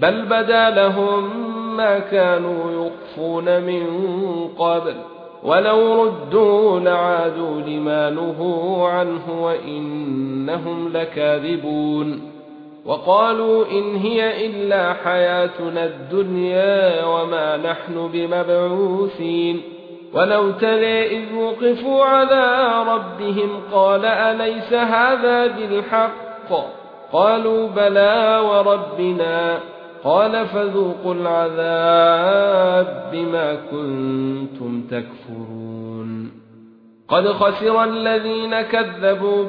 بل بدا لهم ما كانوا يخفون من قبل ولو ردوا لعادوا لما نهوا عنه وإنهم لكاذبون وقالوا إن هي إلا حياتنا الدنيا وما نحن بمبعوثين ولو ترى إذ وقفوا على ربهم قال أليس هذا بالحق قالوا بلى وربنا قال فذوقوا العذاب بما كنتم تكفرون قد خسر الذين كذبوا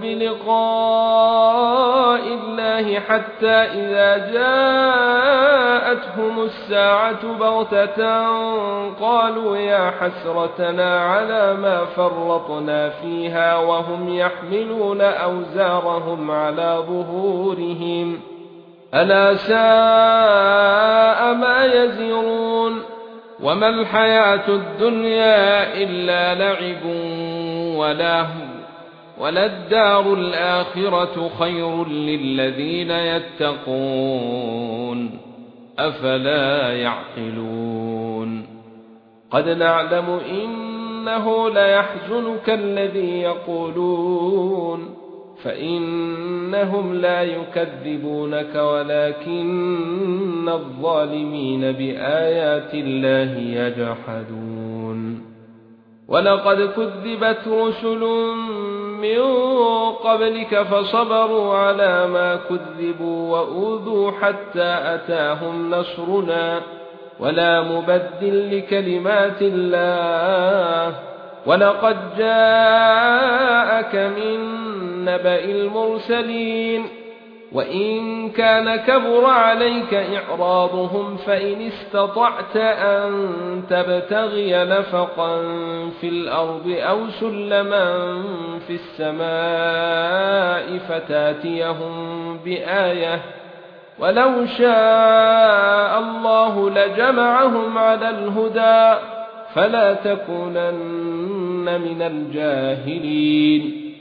بلقاء الله حتى إذا جاءتهم الساعة بغتة قالوا يا حسرتنا على ما فرطنا فيها وهم يحملون أوزارهم على ظهورهم ألا ساء ما يزرون وما الحياة الدنيا إلا لعب ولهو وللدار الآخرة خير للذين يتقون أفلا يعقلون قد نعلم إنه ليحزنك الذي يقولون فإنهم لا يكذبونك ولكن الظالمين بآيات الله يجحدون ولقد كذبت رسل من قبلك فصبروا على ما كذبوا وأوذوا حتى أتاهم نصرنا ولا مبدل لكلمات الله ولقد جاءك من نبأ المرسلين وإن كان كبر عليك إعراضهم فإن استطعت أن تبتغي نفقا في الأرض أو سلما في السماء فتاتيهم بآية ولو شاء الله لجمعهم على الهدى فلا تكونن من الجاهلين